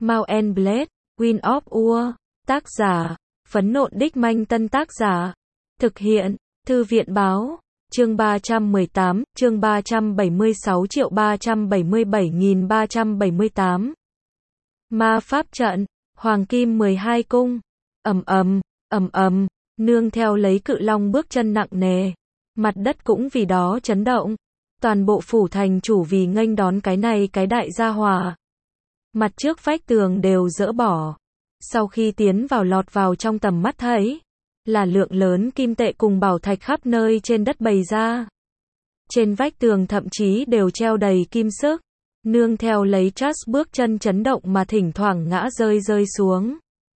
Mount and Blade, Wind of War. Tác giả, Phấn Nộn Đích Manh. Tân tác giả, thực hiện, Thư viện Báo. Chương 318, chương 376.377.378. Ma pháp trận, Hoàng Kim 12 cung. Nương theo lấy cự long bước chân nặng nề, mặt đất cũng vì đó chấn động. Toàn bộ phủ thành chủ vì nghênh đón cái này cái đại gia hỏa. Mặt trước vách tường đều dỡ bỏ. Sau khi tiến vào lọt vào trong tầm mắt thấy, là lượng lớn kim tệ cùng bảo thạch khắp nơi trên đất bày ra. Trên vách tường thậm chí đều treo đầy kim sức. Nương theo lấy Trust bước chân chấn động mà thỉnh thoảng ngã rơi xuống.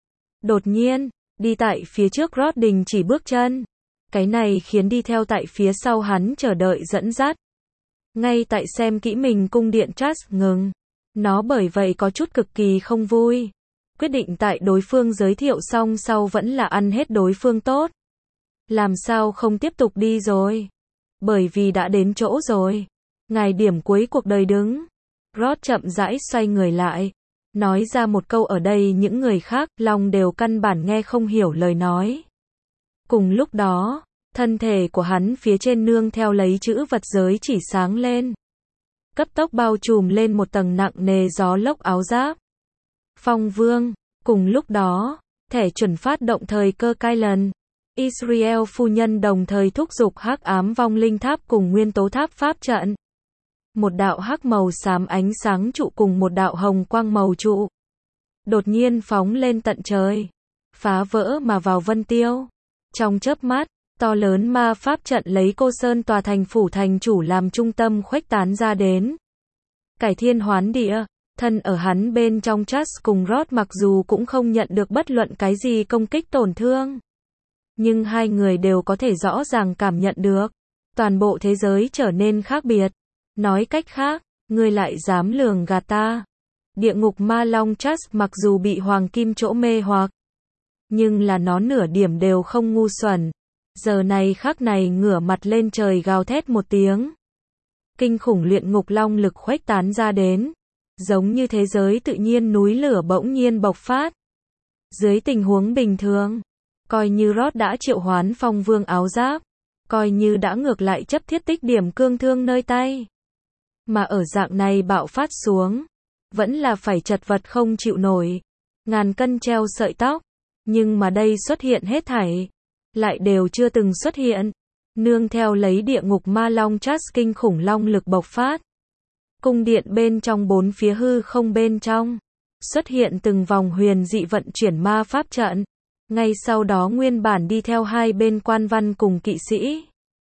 Đột nhiên, đi tại phía trước Rod đình chỉ bước chân. Cái này khiến đi theo tại phía sau hắn chờ đợi dẫn dắt. Ngay tại xem kỹ mình cung điện Trust ngừng. Nó bởi vậy có chút cực kỳ không vui. Quyết định tại đối phương giới thiệu xong sau vẫn là ăn hết đối phương tốt. Làm sao không tiếp tục đi rồi? Bởi vì đã đến chỗ rồi. Ngài điểm cuối cuộc đời đứng. Rod chậm rãi xoay người lại. Nói ra một câu ở đây những người khác lòng đều căn bản nghe không hiểu lời nói. Cùng lúc đó, thân thể của hắn phía trên nương theo lấy chữ vật giới chỉ sáng lên. Cấp tốc bao trùm lên một tầng nặng nề gió lốc áo giáp. Phong Vương, cùng lúc đó, thẻ chuẩn phát động thời cơ Kylan. Israel phu nhân đồng thời thúc giục hắc ám vong linh tháp cùng nguyên tố tháp pháp trận. Một đạo hắc màu xám ánh sáng trụ cùng một đạo hồng quang màu trụ. Đột nhiên phóng lên tận trời. Phá vỡ mà vào vân tiêu. Trong chớp mắt, to lớn ma pháp trận lấy Cô Sơn tòa thành phủ thành chủ làm trung tâm khuếch tán ra đến. Cải thiên hoán địa. Thân ở hắn bên trong Trust cùng Rod mặc dù cũng không nhận được bất luận cái gì công kích tổn thương. Nhưng hai người đều có thể rõ ràng cảm nhận được. Toàn bộ thế giới trở nên khác biệt. Nói cách khác, ngươi lại dám lường gạt ta. Địa ngục ma long Trust mặc dù bị hoàng kim chỗ mê hoặc. Nhưng là nó nửa điểm đều không ngu xuẩn. Giờ này khắc này ngửa mặt lên trời gào thét một tiếng. Kinh khủng luyện ngục long lực khuếch tán ra đến. Giống như thế giới tự nhiên núi lửa bỗng nhiên bộc phát. Dưới tình huống bình thường, coi như Rod đã triệu hoán Phong Vương áo giáp, coi như đã ngược lại chấp thiết tích điểm cương thương nơi tay. Mà ở dạng này bạo phát xuống, vẫn là phải chật vật không chịu nổi. Ngàn cân treo sợi tóc, nhưng mà đây xuất hiện hết thảy, lại đều chưa từng xuất hiện. Nương theo lấy địa ngục ma long Trust kinh khủng long lực bộc phát. Cung điện bên trong bốn phía hư không bên trong, xuất hiện từng vòng huyền dị vận chuyển ma pháp trận. Ngay sau đó nguyên bản đi theo hai bên quan văn cùng kỵ sĩ.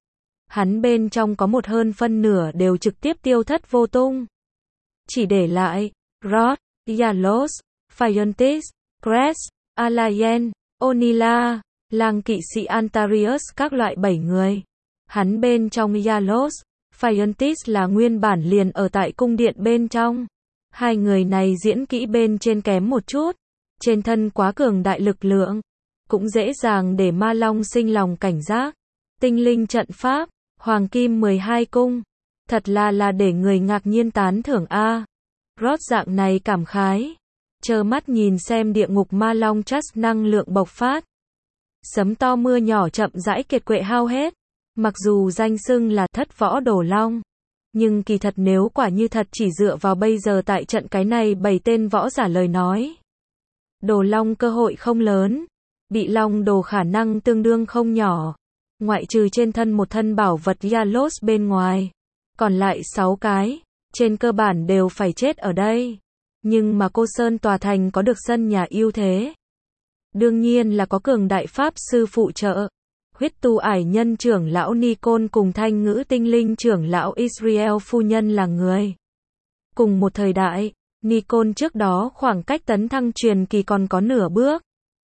Hắn bên trong có một hơn phân nửa đều trực tiếp tiêu thất vô tung. Chỉ để lại, Rod, Yalos, Phiontis, Crest, Alayen, Onila, lang kỵ sĩ Antarius các loại 7 người. Hắn bên trong Yalos, Phiontis là nguyên bản liền ở tại cung điện bên trong. Hai người này diễn kỹ bên trên kém một chút. Trên thân quá cường đại lực lượng. Cũng dễ dàng để ma long sinh lòng cảnh giác. Tinh linh trận pháp, Hoàng Kim 12 cung. Thật là để người ngạc nhiên tán thưởng a. Rod dạng này cảm khái. Trơ mắt nhìn xem địa ngục ma long Trust năng lượng bộc phát. Sấm to mưa nhỏ chậm rãi kiệt quệ hao hết. Mặc dù danh xưng là thất võ đồ long, nhưng kỳ thật nếu quả như thật chỉ dựa vào bây giờ tại trận cái này 7 tên võ giả lời nói. Đồ long cơ hội không lớn, bị long đồ khả năng tương đương không nhỏ. Ngoại trừ trên thân một thân bảo vật Yalos bên ngoài, còn lại 6 cái, trên cơ bản đều phải chết ở đây. Nhưng mà Cô Sơn tòa thành có được sân nhà ưu thế. Đương nhiên là có cường đại pháp sư phụ trợ. Huyết tu ải nhân trưởng lão Nikon cùng thanh ngữ tinh linh trưởng lão Israel phu nhân là người. Cùng một thời đại, Nikon trước đó khoảng cách tấn thăng truyền kỳ còn có nửa bước.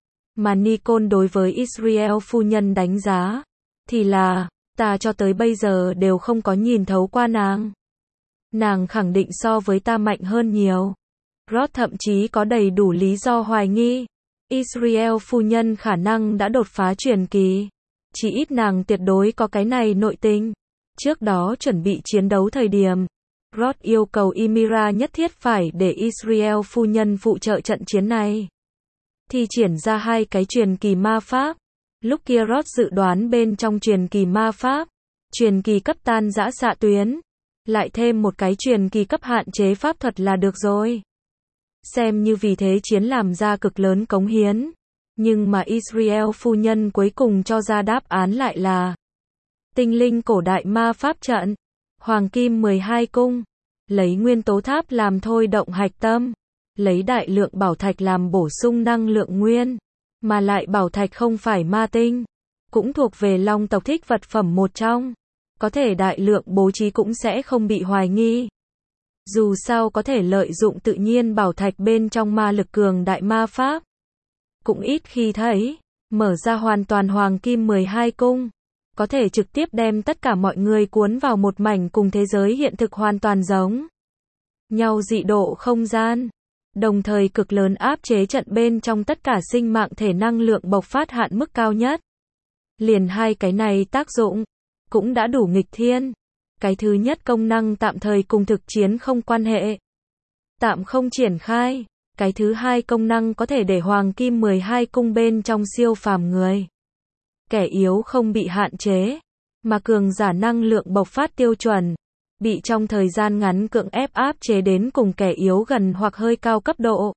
Mà Nikon đối với Israel phu nhân đánh giá, thì là, ta cho tới bây giờ đều không có nhìn thấu qua nàng. Nàng khẳng định so với ta mạnh hơn nhiều. Rod thậm chí có đầy đủ lý do hoài nghi. Israel phu nhân khả năng đã đột phá truyền kỳ. Chỉ ít nàng tuyệt đối có cái này nội tình. Trước đó chuẩn bị chiến đấu thời điểm, Roth yêu cầu Ymira nhất thiết phải để Israel phu nhân phụ trợ trận chiến này. Thi triển ra 2 cái truyền kỳ ma pháp. Lúc kia Roth dự đoán bên trong truyền kỳ ma pháp, truyền kỳ cấp tan rã xạ tuyến, lại thêm một cái truyền kỳ cấp hạn chế pháp thuật là được rồi. Xem như vì thế chiến làm ra cực lớn cống hiến. Nhưng mà Israel phu nhân cuối cùng cho ra đáp án lại là tinh linh cổ đại ma pháp trận, hoàng kim 12 cung, lấy nguyên tố tháp làm thôi động hạch tâm, lấy đại lượng bảo thạch làm bổ sung năng lượng nguyên, mà lại bảo thạch không phải ma tinh, cũng thuộc về long tộc thích vật phẩm một trong, có thể đại lượng bố trí cũng sẽ không bị hoài nghi. Dù sao có thể lợi dụng tự nhiên bảo thạch bên trong ma lực cường đại ma pháp, cũng ít khi thấy. Mở ra hoàn toàn hoàng kim 12 cung, có thể trực tiếp đem tất cả mọi người cuốn vào một mảnh cùng thế giới hiện thực hoàn toàn giống nhau dị độ không gian, đồng thời cực lớn áp chế trận bên trong tất cả sinh mạng thể năng lượng bộc phát hạn mức cao nhất. Liền 2 cái này tác dụng, cũng đã đủ nghịch thiên. Cái thứ nhất công năng tạm thời cùng thực chiến không quan hệ, tạm không triển khai. Cái thứ hai công năng có thể để hoàng kim 12 cung bên trong siêu phàm người. Kẻ yếu không bị hạn chế, mà cường giả năng lượng bộc phát tiêu chuẩn, bị trong thời gian ngắn cưỡng ép áp chế đến cùng kẻ yếu gần hoặc hơi cao cấp độ.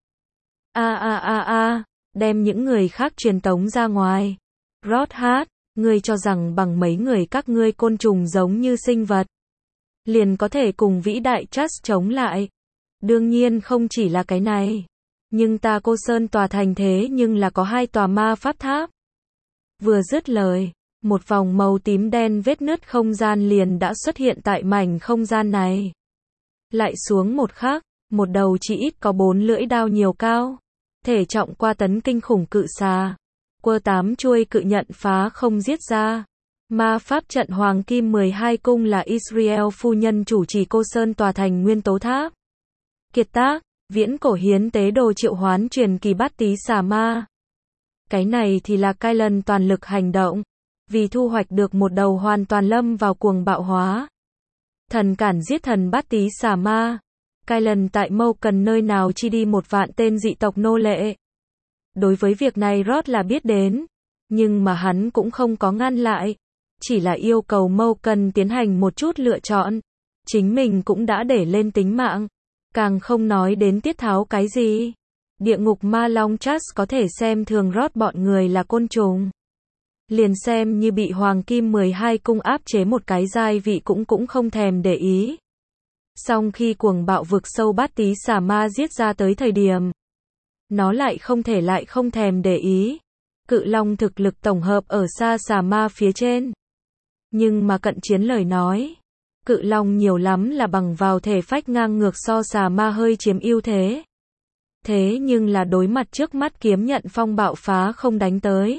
Đem những người khác truyền tống ra ngoài. Roth hát, ngươi cho rằng bằng mấy người các ngươi côn trùng giống như sinh vật, liền có thể cùng vĩ đại Trust chống lại. Đương nhiên không chỉ là cái này. Nhưng ta Cô Sơn tòa thành thế nhưng là có 2 tòa ma pháp tháp. Vừa dứt lời, một vòng màu tím đen vết nứt không gian liền đã xuất hiện tại mảnh không gian này. Lại xuống một khắc, một đầu chỉ ít có 4 lưỡi đao nhiều cao, thể trọng qua tấn kinh khủng cự xà, quơ 8 chuôi cự nhận phá không giết ra. Ma pháp trận hoàng kim 12 cung là Israel phu nhân chủ trì Cô Sơn tòa thành nguyên tố tháp. Kiệt tác, viễn cổ hiến tế đồ triệu hoán truyền kỳ bát tí xà ma. Cái này thì là Kylan toàn lực hành động, vì thu hoạch được một đầu hoàn toàn lâm vào cuồng bạo hóa. Thần cản giết thần bát tí xà ma. Kylan tại Mâu Cần nơi nào chi đi 1 vạn tên dị tộc nô lệ. Đối với việc này Roth là biết đến, nhưng mà hắn cũng không có ngăn lại, chỉ là yêu cầu Mâu Cần tiến hành một chút lựa chọn. Chính mình cũng đã để lên tính mạng, càng không nói đến tiết tháo cái gì. Địa ngục ma long Trust có thể xem thường Roth bọn người là côn trùng. Liền xem như bị hoàng kim 12 cung áp chế một cái giai vị cũng không thèm để ý. Song khi cuồng bạo vực sâu bát tí xà ma giết ra tới thời điểm, nó lại không thèm để ý. Cự long thực lực tổng hợp ở xa xà ma phía trên. Nhưng mà cận chiến lời nói, cự long nhiều lắm là bằng vào thể phách ngang ngược so xà ma hơi chiếm ưu thế. Thế nhưng là đối mặt trước mắt kiếm nhận phong bạo phá không đánh tới.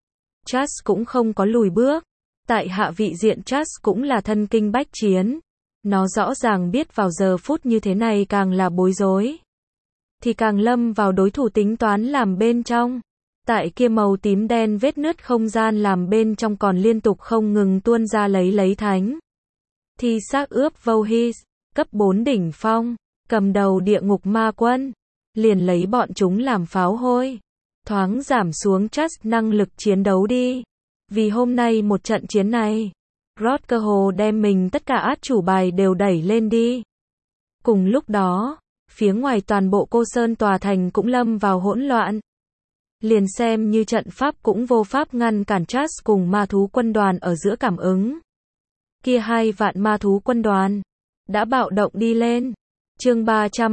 Trust cũng không có lùi bước. Tại hạ vị diện Trust cũng là thân kinh bách chiến. Nó rõ ràng biết vào giờ phút như thế này càng là bối rối, thì càng lâm vào đối thủ tính toán làm bên trong. Tại kia màu tím đen vết nứt không gian làm bên trong còn liên tục không ngừng tuôn ra lấy thánh thi xác ướp Vohis, cấp 4 đỉnh phong, cầm đầu địa ngục ma quân, liền lấy bọn chúng làm pháo hôi, thoáng giảm xuống Trust năng lực chiến đấu đi. Vì hôm nay một trận chiến này, Roth cơ hồ đem mình tất cả át chủ bài đều đẩy lên đi. Cùng lúc đó, phía ngoài toàn bộ Cô Sơn tòa thành cũng lâm vào hỗn loạn. Liền xem như trận pháp cũng vô pháp ngăn cản Trust cùng ma thú quân đoàn ở giữa cảm ứng. Kia 2 vạn ma thú quân đoàn đã bạo động đi lên. Chương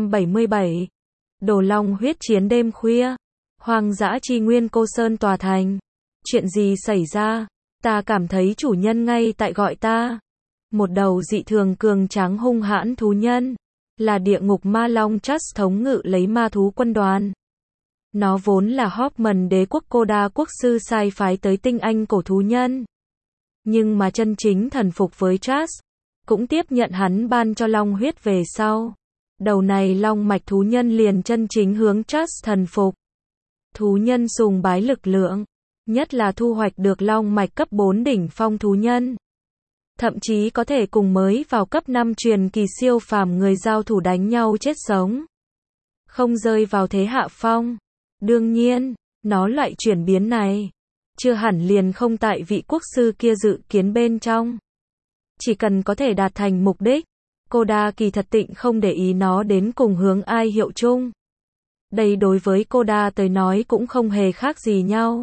377. Đồ long huyết chiến đêm khuya. Hoang dã chi nguyên Cô Sơn tòa thành. Chuyện gì xảy ra? Ta cảm thấy chủ nhân ngay tại gọi ta. Một đầu dị thường cường tráng hung hãn thú nhân, là địa ngục ma long Trust thống ngự lấy ma thú quân đoàn. Nó vốn là Hoffman đế quốc Cô Đa quốc sư sai phái tới tinh anh cổ thú nhân. Nhưng mà chân chính thần phục với Trust, cũng tiếp nhận hắn ban cho long huyết về sau. Đầu này long mạch thú nhân liền chân chính hướng Trust thần phục. Thú nhân sùng bái lực lượng, nhất là thu hoạch được long mạch cấp 4 đỉnh phong thú nhân. thậm chí có thể cùng mới vào cấp 5 truyền kỳ siêu phàm người giao thủ đánh nhau chết sống. Không rơi vào thế hạ phong. Đương nhiên, nó loại chuyển biến này chưa hẳn liền không tại vị quốc sư kia dự kiến bên trong. Chỉ cần có thể đạt thành mục đích, Koda kỳ thật tịnh không để ý nó đến cùng hướng ai hiệu chung. Đây đối với Koda tới nói cũng không hề khác gì nhau.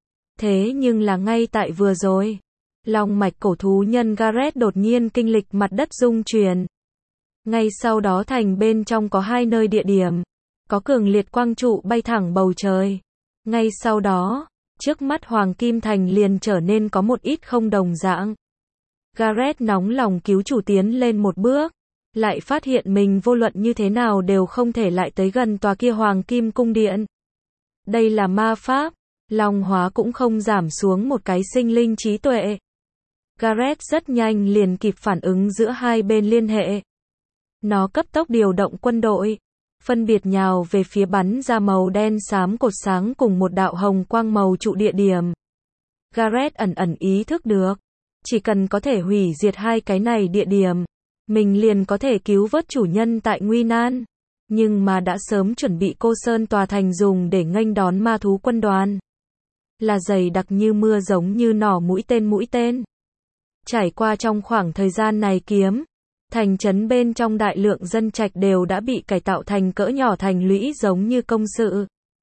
Thế nhưng là ngay tại vừa rồi, long mạch cổ thú nhân Gareth đột nhiên kinh lịch mặt đất rung chuyển. Ngay sau đó thành bên trong có hai nơi địa điểm, có cường liệt quang trụ bay thẳng bầu trời. Ngay sau đó, trước mắt Hoàng Kim Thành liền trở nên có một ít không đồng dạng. Gareth nóng lòng cứu chủ tiến lên một bước, lại phát hiện mình vô luận như thế nào đều không thể lại tới gần tòa kia Hoàng Kim Cung Điện. Đây là ma pháp, long hóa cũng không giảm xuống một cái sinh linh trí tuệ. Gareth rất nhanh liền kịp phản ứng giữa hai bên liên hệ. Nó cấp tốc điều động quân đội, phân biệt nhào về phía bắn ra màu đen xám cột sáng cùng một đạo hồng quang màu trụ địa điểm. Gareth ẩn ẩn ý thức được, chỉ cần có thể hủy diệt hai cái này địa điểm, mình liền có thể cứu vớt chủ nhân tại nguy nan. Nhưng mà đã sớm chuẩn bị Cô Sơn tòa thành dùng để nghênh đón ma thú quân đoàn. Là dày đặc như mưa giống như nỏ mũi tên. Trải qua trong khoảng thời gian này thành trấn bên trong đại lượng dân trạch đều đã bị cải tạo thành cỡ nhỏ thành lũy giống như công sự.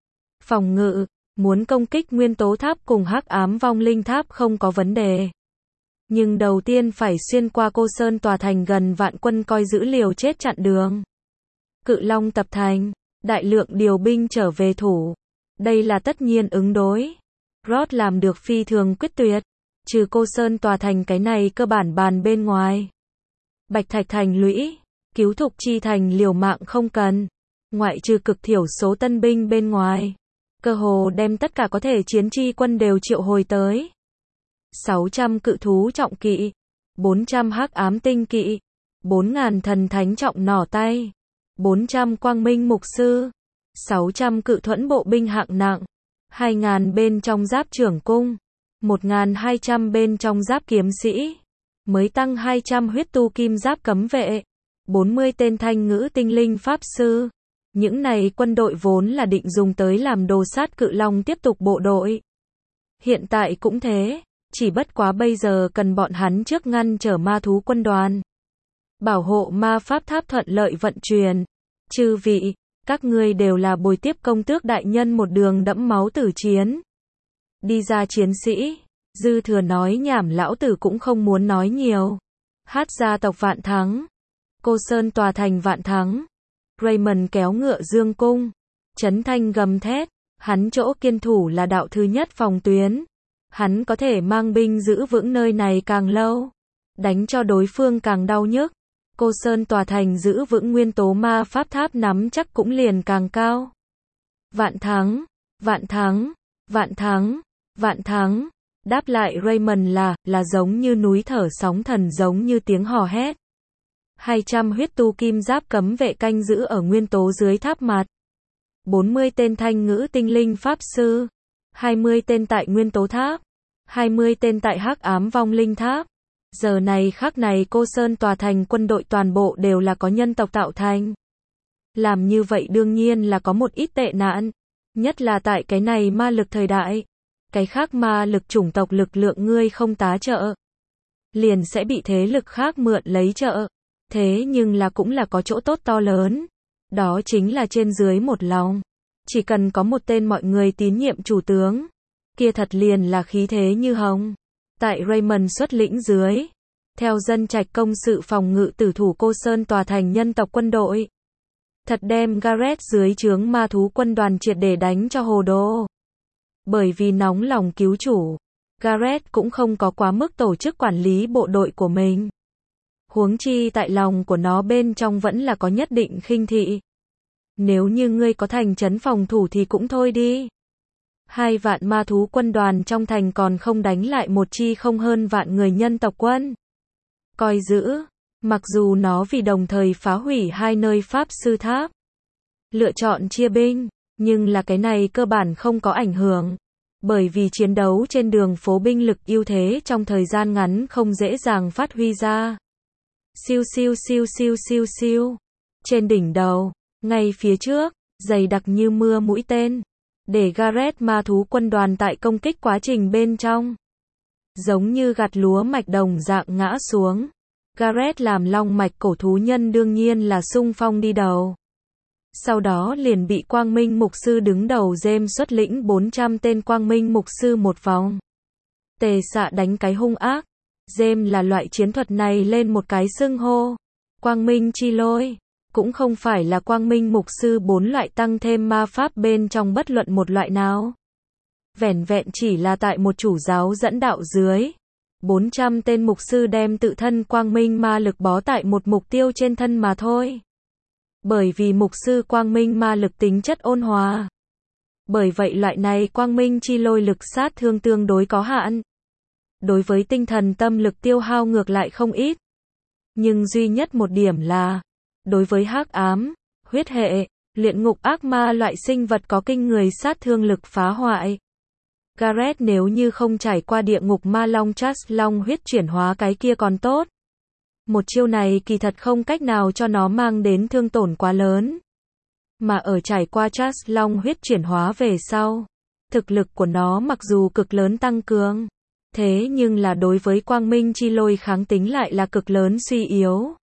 Phòng ngự, muốn công kích nguyên tố tháp cùng hắc ám vong linh tháp không có vấn đề. Nhưng đầu tiên phải xuyên qua Cô Sơn tòa thành gần vạn quân coi giữ liều chết chặn đường. Cự Long tập thành, đại lượng điều binh trở về thủ. Đây là tất nhiên ứng đối. Rod làm được phi thường quyết tuyệt, trừ Cô Sơn tòa thành cái này cơ bản bàn bên ngoài. Bạch Thạch thành lũy, Cứu Thục Chi thành liều mạng không cần, ngoại trừ cực thiểu số tân binh bên ngoài, cơ hồ đem tất cả có thể chiến chi quân đều triệu hồi tới. 600 cự thú trọng kỵ, 400 hắc ám tinh kỵ, 4.000 thần thánh trọng nỏ tay, 400 quang minh mục sư, 600 cự thuẫn bộ binh hạng nặng, 2.000 bên trong giáp trưởng cung, 1.200 bên trong giáp kiếm sĩ, mới tăng 200 huyết tu kim giáp cấm vệ, 40 tên thanh ngữ tinh linh pháp sư. Những này quân đội vốn là định dùng tới làm đồ sát cự long tiếp tục bộ đội. Hiện tại cũng thế, chỉ bất quá bây giờ cần bọn hắn trước ngăn trở ma thú quân đoàn. Bảo hộ ma pháp tháp thuận lợi vận chuyển. Chư vị, các ngươi đều là bồi tiếp công tước đại nhân một đường đẫm máu tử chiến. Đi ra chiến sĩ, dư thừa nói nhảm lão tử cũng không muốn nói nhiều. Hát gia tộc vạn thắng. Cô Sơn tòa thành vạn thắng. Raymond kéo ngựa dương cung. Trấn Thanh gầm thét. Hắn chỗ kiên thủ là đạo thứ nhất phòng tuyến. Hắn có thể mang binh giữ vững nơi này càng lâu. Đánh cho đối phương càng đau nhức. Cô Sơn tòa thành giữ vững nguyên tố ma pháp tháp nắm chắc cũng liền càng cao. Vạn thắng, vạn thắng, vạn thắng, vạn thắng. Đáp lại Raymond là giống như núi thở sóng thần giống như tiếng hò hét. 200 huyết tu kim giáp cấm vệ canh giữ ở nguyên tố dưới tháp mặt. 40 tên thanh ngữ tinh linh pháp sư. 20 tên tại nguyên tố tháp. 20 tên tại hắc ám vong linh tháp. Giờ này khắc này Cô Sơn tòa thành quân đội toàn bộ đều là có nhân tộc tạo thành. Làm như vậy đương nhiên là có một ít tệ nạn. Nhất là tại cái này ma lực thời đại. Cái khác ma lực chủng tộc lực lượng ngươi không tá trợ, liền sẽ bị thế lực khác mượn lấy trợ. Thế nhưng là cũng là có chỗ tốt to lớn. Đó chính là trên dưới một lòng. Chỉ cần có một tên mọi người tín nhiệm chủ tướng, kia thật liền là khí thế như hồng. Tại Raymond xuất lĩnh dưới, theo dân trạch công sự phòng ngự tử thủ Cô Sơn tòa thành nhân tộc quân đội. Thật đem Gareth dưới trướng ma thú quân đoàn triệt để đánh cho hồ đồ. Bởi vì nóng lòng cứu chủ, Gareth cũng không có quá mức tổ chức quản lý bộ đội của mình. Huống chi tại lòng của nó bên trong vẫn là có nhất định khinh thị. Nếu như ngươi có thành trấn phòng thủ thì cũng thôi đi. 2 vạn ma thú quân đoàn trong thành còn không đánh lại một chi không hơn vạn người nhân tộc quân. Coi giữ, mặc dù nó vì đồng thời phá hủy 2 nơi pháp sư tháp. Lựa chọn chia binh, nhưng là cái này cơ bản không có ảnh hưởng. Bởi vì chiến đấu trên đường phố binh lực ưu thế trong thời gian ngắn không dễ dàng phát huy ra. Siêu siêu siêu siêu siêu siêu. Trên đỉnh đầu, ngay phía trước, dày đặc như mưa mũi tên. Để Gareth ma thú quân đoàn tại công kích quá trình bên trong. Giống như gặt lúa mạch đồng dạng ngã xuống. Gareth làm long mạch cổ thú nhân đương nhiên là xung phong đi đầu. Sau đó liền bị Quang Minh Mục Sư đứng đầu James xuất lĩnh 400 tên Quang Minh Mục Sư một vòng. Tề xạ đánh cái hung ác. James là loại chiến thuật này lên một cái xưng hô. Quang Minh Chi Lôi. Cũng không phải là Quang Minh Mục Sư 4 loại tăng thêm ma pháp bên trong bất luận một loại nào. Vẻn vẹn chỉ là tại một chủ giáo dẫn đạo dưới. 400 tên mục sư đem tự thân quang minh ma lực bó tại một mục tiêu trên thân mà thôi. Bởi vì mục sư quang minh ma lực tính chất ôn hòa. Bởi vậy loại này quang minh chi lôi lực sát thương tương đối có hạn. Đối với tinh thần tâm lực tiêu hao ngược lại không ít. Nhưng duy nhất một điểm là, đối với hắc ám, huyết hệ, luyện ngục ác ma loại sinh vật có kinh người sát thương lực phá hoại. Gareth nếu như không trải qua địa ngục ma long Chas long huyết chuyển hóa cái kia còn tốt. Một chiêu này kỳ thật không cách nào cho nó mang đến thương tổn quá lớn. Mà ở trải qua Chas long huyết chuyển hóa về sau, thực lực của nó mặc dù cực lớn tăng cường, thế nhưng là đối với quang minh chi lôi kháng tính lại là cực lớn suy yếu.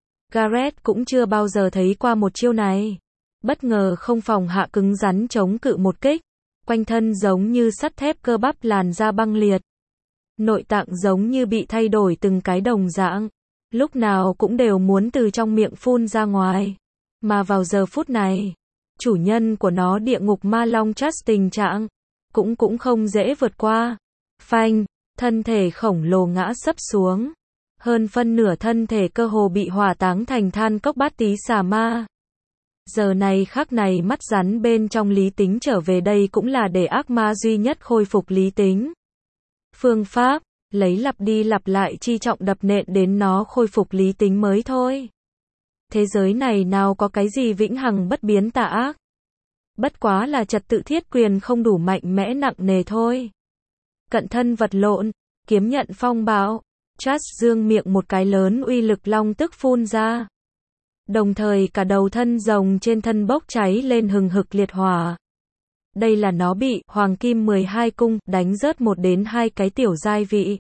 Gareth cũng chưa bao giờ thấy qua một chiêu này. Bất ngờ không phòng hạ cứng rắn chống cự một kích. Quanh thân giống như sắt thép cơ bắp làn da băng liệt. Nội tạng giống như bị thay đổi từng cái đồng dạng. Lúc nào cũng đều muốn từ trong miệng phun ra ngoài. Mà vào giờ phút này, chủ nhân của nó địa ngục ma long Chas tình trạng cũng không dễ vượt qua. Phanh, thân thể khổng lồ ngã sấp xuống. Hơn phân nửa thân thể cơ hồ bị hỏa táng thành than cốc bát tí xà ma. Giờ này khắc này mắt rắn bên trong lý tính trở về đây cũng là để ác ma duy nhất khôi phục lý tính. Phương pháp, lấy lặp đi lặp lại chi trọng đập nện đến nó khôi phục lý tính mới thôi. Thế giới này nào có cái gì vĩnh hằng bất biến tà ác. Bất quá là trật tự thiết quyền không đủ mạnh mẽ nặng nề thôi. Cận thân vật lộn, kiếm nhận phong bạo, Chas dương miệng một cái lớn uy lực long tức phun ra. Đồng thời cả đầu thân rồng trên thân bốc cháy lên hừng hực liệt hỏa. Đây là nó bị Hoàng Kim 12 cung đánh rớt 1 đến 2 cái tiểu giai vị.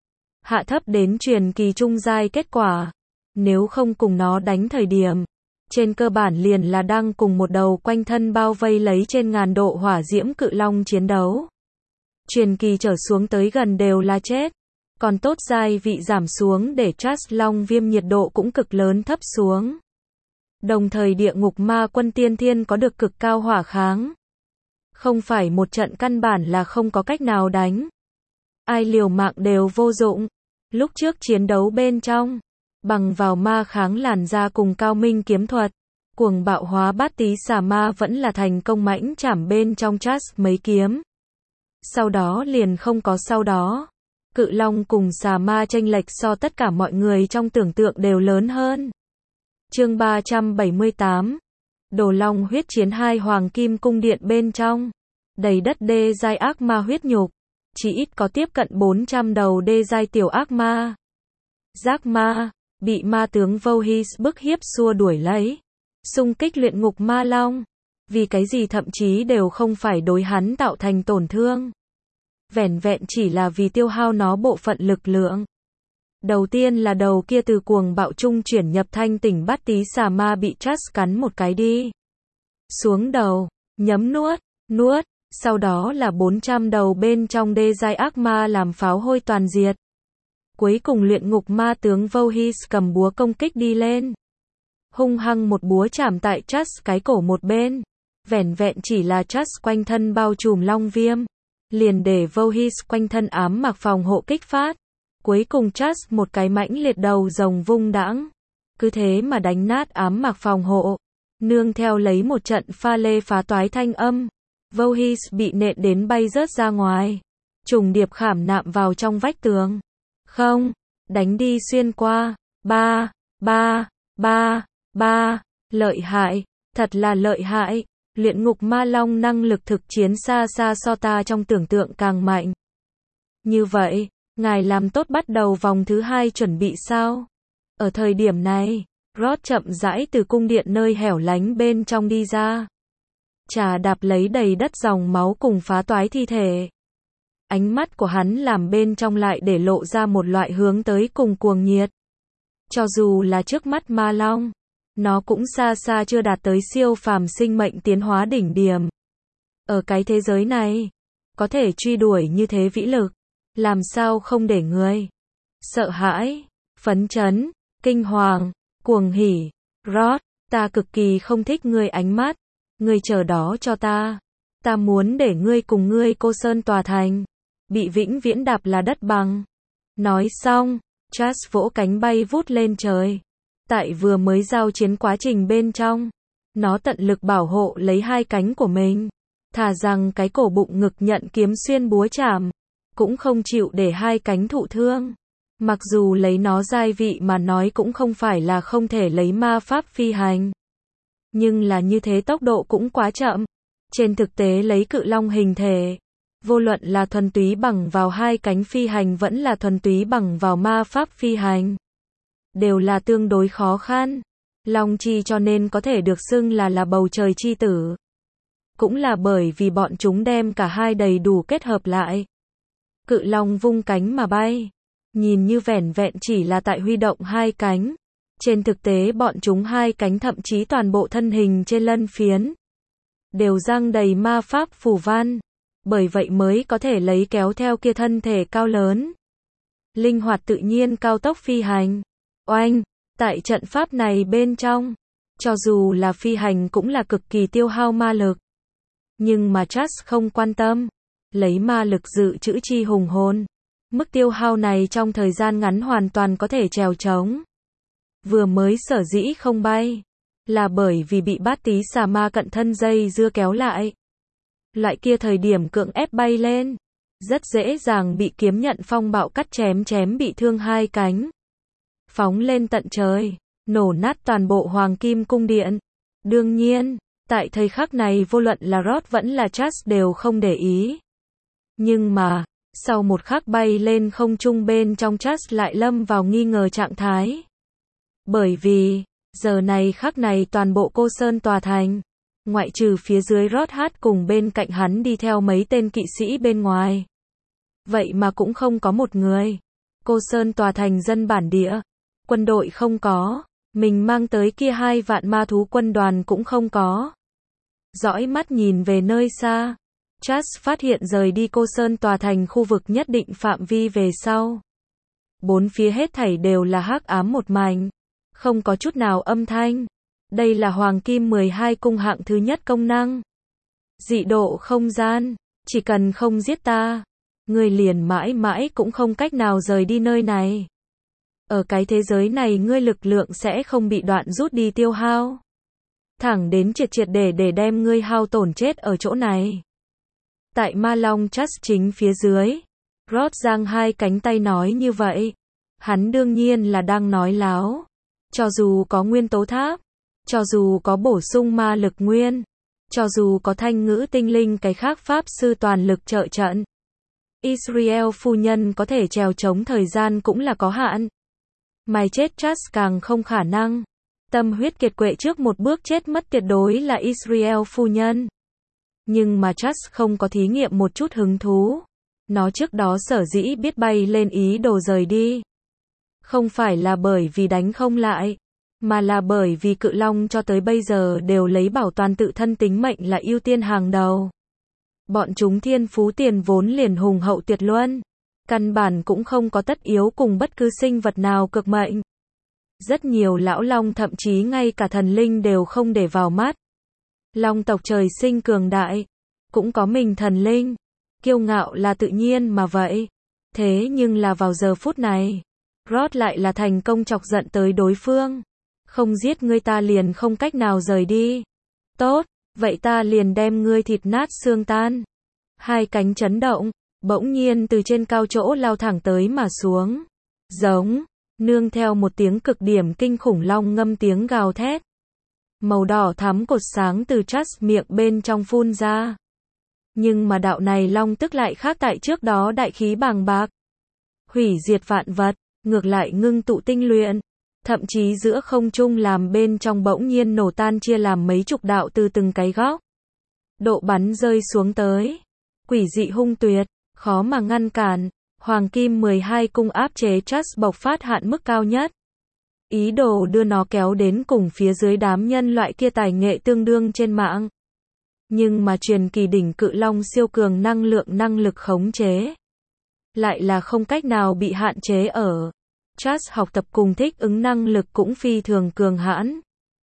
Hạ thấp đến truyền kỳ trung giai kết quả. Nếu không cùng nó đánh thời điểm, trên cơ bản liền là đang cùng một đầu quanh thân bao vây lấy trên ngàn độ hỏa diễm cự long chiến đấu. Truyền kỳ trở xuống tới gần đều là chết. Còn tốt giai vị giảm xuống để Chas long viêm nhiệt độ cũng cực lớn thấp xuống. Đồng thời địa ngục ma quân tiên thiên có được cực cao hỏa kháng. Không phải một trận căn bản là không có cách nào đánh. Ai liều mạng đều vô dụng. Lúc trước chiến đấu bên trong, bằng vào ma kháng làn da cùng cao minh kiếm thuật, cuồng bạo hóa bát tí xà ma vẫn là thành công mãnh chảm bên trong Chas mấy kiếm. Sau đó liền không có sau đó. Cự long cùng xà ma chênh lệch so tất cả mọi người trong tưởng tượng đều lớn hơn. Chương 378. Đồ long huyết chiến 2 Hoàng Kim cung điện bên trong. Đầy đất đê giai ác ma huyết nhục. Chỉ ít có tiếp cận 400 đầu đê giai tiểu ác ma. Giác ma, bị ma tướng Vohis bức hiếp xua đuổi lấy. Xung kích luyện ngục ma long. Vì cái gì thậm chí đều không phải đối hắn tạo thành tổn thương. Vẻn vẹn chỉ là vì tiêu hao nó bộ phận lực lượng. Đầu tiên là đầu kia từ cuồng bạo trung chuyển nhập thanh tỉnh bát tí xà ma bị Chas cắn một cái đi. Xuống đầu, nhấm nuốt, sau đó là 400 đầu bên trong đê giai ác ma làm pháo hôi toàn diệt. Cuối cùng luyện ngục ma tướng Vohis cầm búa công kích đi lên. Hung hăng một búa chạm tại Chas cái cổ một bên. Vẻn vẹn chỉ là Chas quanh thân bao trùm long viêm. Liền để Vohis quanh thân ám mặc phòng hộ kích phát. Cuối cùng Chas một cái mãnh liệt đầu rồng vung đãng. Cứ thế mà đánh nát ám mặc phòng hộ. Nương theo lấy một trận pha lê phá toái thanh âm. Vohis bị nện đến bay rớt ra ngoài. Trùng điệp khảm nạm vào trong vách tường. Không, đánh đi xuyên qua. Ba, lợi hại, thật là lợi hại. Luyện ngục ma long năng lực thực chiến xa xa so ta trong tưởng tượng càng mạnh. Như vậy, ngài làm tốt bắt đầu vòng thứ 2 chuẩn bị sao? Ở thời điểm này, Rod chậm rãi từ cung điện nơi hẻo lánh bên trong đi ra. Trà đạp lấy đầy đất dòng máu cùng phá toái thi thể. Ánh mắt của hắn làm bên trong lại để lộ ra một loại hướng tới cùng cuồng nhiệt. Cho dù là trước mắt ma long, nó cũng xa xa chưa đạt tới siêu phàm sinh mệnh tiến hóa đỉnh điểm. Ở cái thế giới này, có thể truy đuổi như thế vĩ lực, làm sao không để người sợ hãi, phấn chấn, kinh hoàng, cuồng hỉ. Rod, ta cực kỳ không thích ngươi ánh mắt, ngươi chờ đó cho ta. Ta muốn để ngươi cùng ngươi cô sơn tòa thành, bị vĩnh viễn đạp là đất bằng. Nói xong, Chas vỗ cánh bay vút lên trời. Tại vừa mới giao chiến quá trình bên trong, nó tận lực bảo hộ lấy hai cánh của mình. Thà rằng cái cổ bụng ngực nhận kiếm xuyên búa chạm, cũng không chịu để hai cánh thụ thương. Mặc dù lấy nó giai vị mà nói cũng không phải là không thể lấy ma pháp phi hành. Nhưng là như thế tốc độ cũng quá chậm. Trên thực tế lấy cự long hình thể, vô luận là thuần túy bằng vào hai cánh phi hành vẫn là thuần túy bằng vào ma pháp phi hành, đều là tương đối khó khăn. Long chi cho nên có thể được xưng là bầu trời chi tử. Cũng là bởi vì bọn chúng đem cả hai đầy đủ kết hợp lại. Cự long vung cánh mà bay. Nhìn như vẻn vẹn chỉ là tại huy động hai cánh. Trên thực tế bọn chúng hai cánh thậm chí toàn bộ thân hình trên lân phiến đều răng đầy ma pháp phù văn. Bởi vậy mới có thể lấy kéo theo kia thân thể cao lớn. Linh hoạt tự nhiên cao tốc phi hành. Oanh, tại trận pháp này bên trong, cho dù là phi hành cũng là cực kỳ tiêu hao ma lực. Nhưng mà Chas không quan tâm. Lấy ma lực dự trữ chi hùng hồn. Mức tiêu hao này trong thời gian ngắn hoàn toàn có thể trèo trống. Vừa mới sở dĩ không bay, là bởi vì bị bát tí xà ma cận thân dây dưa kéo lại. Loại kia thời điểm cưỡng ép bay lên, rất dễ dàng bị kiếm nhận phong bạo cắt chém bị thương hai cánh. Phóng lên tận trời, nổ nát toàn bộ hoàng kim cung điện. Đương nhiên, tại thời khắc này vô luận là Rod vẫn là Chas đều không để ý. Nhưng mà, sau một khắc bay lên không trung bên trong Chas lại lâm vào nghi ngờ trạng thái. Bởi vì, giờ này khắc này toàn bộ cô sơn tòa thành, ngoại trừ phía dưới Rod hát cùng bên cạnh hắn đi theo mấy tên kỵ sĩ bên ngoài. Vậy mà cũng không có một người. Cô sơn tòa thành dân bản địa, quân đội không có, mình mang tới kia 2 vạn ma thú quân đoàn cũng không có. Dõi mắt nhìn về nơi xa, Chas phát hiện rời đi cô sơn tòa thành khu vực nhất định phạm vi về sau. 4 phía hết thảy đều là hắc ám một mảnh, không có chút nào âm thanh. Đây là Hoàng Kim 12 cung hạng thứ nhất công năng. Dị độ không gian, chỉ cần không giết ta, ngươi liền mãi mãi cũng không cách nào rời đi nơi này. Ở cái thế giới này ngươi lực lượng sẽ không bị đoạn rút đi tiêu hao. Thẳng đến triệt để đem ngươi hao tổn chết ở chỗ này. Tại ma long Chas chính phía dưới, Rod giang hai cánh tay nói như vậy. Hắn đương nhiên là đang nói láo. Cho dù có nguyên tố tháp, cho dù có bổ sung ma lực nguyên, cho dù có thanh ngữ tinh linh cái khác pháp sư toàn lực trợ trận, Israel phu nhân có thể trèo chống thời gian cũng là có hạn. Mày chết Chas càng không khả năng. Tâm huyết kiệt quệ trước một bước chết mất tuyệt đối là Israel phu nhân. Nhưng mà Chas không có thí nghiệm một chút hứng thú. Nó trước đó sở dĩ biết bay lên ý đồ rời đi. Không phải là bởi vì đánh không lại, mà là bởi vì cự long cho tới bây giờ đều lấy bảo toàn tự thân tính mệnh là ưu tiên hàng đầu. Bọn chúng thiên phú tiền vốn liền hùng hậu tuyệt luân. Căn bản cũng không có tất yếu cùng bất cứ sinh vật nào cực mệnh. Rất nhiều lão long thậm chí ngay cả thần linh đều không để vào mắt. Long tộc trời sinh cường đại, cũng có mình thần linh. Kiêu ngạo là tự nhiên mà vậy. Thế nhưng là vào giờ phút này, Rod lại là thành công chọc giận tới đối phương. Không giết ngươi ta liền không cách nào rời đi. Tốt, vậy ta liền đem ngươi thịt nát xương tan. Hai cánh chấn động, bỗng nhiên từ trên cao chỗ lao thẳng tới mà xuống. Giống, nương theo một tiếng cực điểm kinh khủng long ngâm tiếng gào thét. Màu đỏ thắm cột sáng từ Trust miệng bên trong phun ra. Nhưng mà đạo này long tức lại khác tại trước đó đại khí bàng bạc. Hủy diệt vạn vật, ngược lại ngưng tụ tinh luyện. Thậm chí giữa không trung làm bên trong bỗng nhiên nổ tan chia làm mấy chục đạo từ từng cái góc. Độ bắn rơi xuống tới. Quỷ dị hung tuyệt, khó mà ngăn cản. Hoàng kim 12 cung áp chế Trust bộc phát hạn mức cao nhất. Ý đồ đưa nó kéo đến cùng phía dưới đám nhân loại kia tài nghệ tương đương trên mạng. Nhưng mà truyền kỳ đỉnh cự long siêu cường năng lực khống chế. Lại là không cách nào bị hạn chế ở. Trust học tập cùng thích ứng năng lực cũng phi thường cường hãn.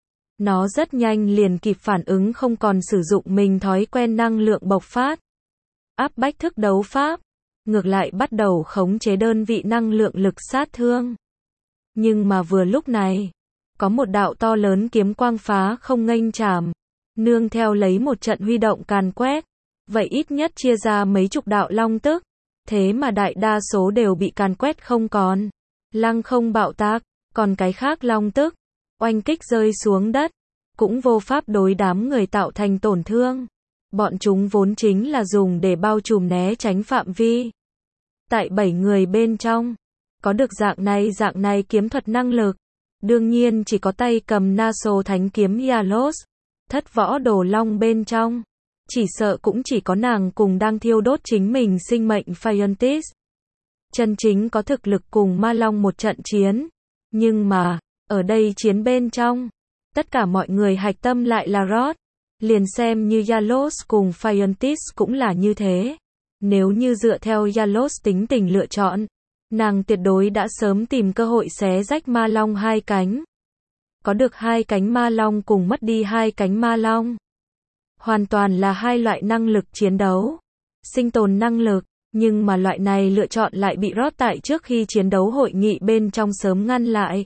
Nó rất nhanh liền kịp phản ứng không còn sử dụng mình thói quen năng lượng bộc phát. Áp bách thức đấu pháp. Ngược lại bắt đầu khống chế đơn vị năng lượng lực sát thương. Nhưng mà vừa lúc này, có một đạo to lớn kiếm quang phá không nghênh chạm, nương theo lấy một trận huy động càn quét, vậy ít nhất chia ra mấy chục đạo long tức, thế mà đại đa số đều bị càn quét không còn, lăng không bạo tác, còn cái khác long tức, oanh kích rơi xuống đất, cũng vô pháp đối đám người tạo thành tổn thương. Bọn chúng vốn chính là dùng để bao trùm né tránh phạm vi. Tại 7 người bên trong, có được dạng này kiếm thuật năng lực. Đương nhiên chỉ có tay cầm Naso thánh kiếm Yalos, thất võ đồ long bên trong. Chỉ sợ cũng chỉ có nàng cùng đang thiêu đốt chính mình sinh mệnh Phiontis. Chân chính có thực lực cùng ma long một trận chiến. Nhưng mà, ở đây chiến bên trong, tất cả mọi người hạch tâm lại là Rod. Liền xem như Yalos cùng Phiontis cũng là như thế. Nếu như dựa theo Yalos tính tình lựa chọn, nàng tuyệt đối đã sớm tìm cơ hội xé rách ma long hai cánh. Có được hai cánh ma long cùng mất đi hai cánh ma long. Hoàn toàn là hai loại năng lực chiến đấu. Sinh tồn năng lực, nhưng mà loại này lựa chọn lại bị Rod tại trước khi chiến đấu hội nghị bên trong sớm ngăn lại.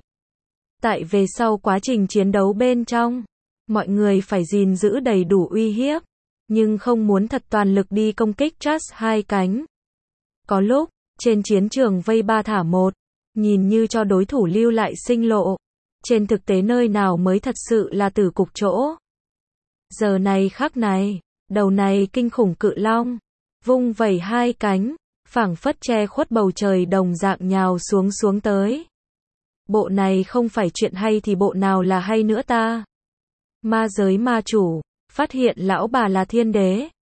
Tại về sau quá trình chiến đấu bên trong, mọi người phải gìn giữ đầy đủ uy hiếp, nhưng không muốn thật toàn lực đi công kích Trust hai cánh. Có lúc, trên chiến trường vây 3 thả 1, nhìn như cho đối thủ lưu lại sinh lộ. Trên thực tế nơi nào mới thật sự là tử cục chỗ. Giờ này khắc này, đầu này kinh khủng cự long, vung vẩy hai cánh, phảng phất che khuất bầu trời đồng dạng nhào xuống tới. Bộ này không phải chuyện hay thì bộ nào là hay nữa ta? Ma giới ma chủ, phát hiện lão bà là thiên đế.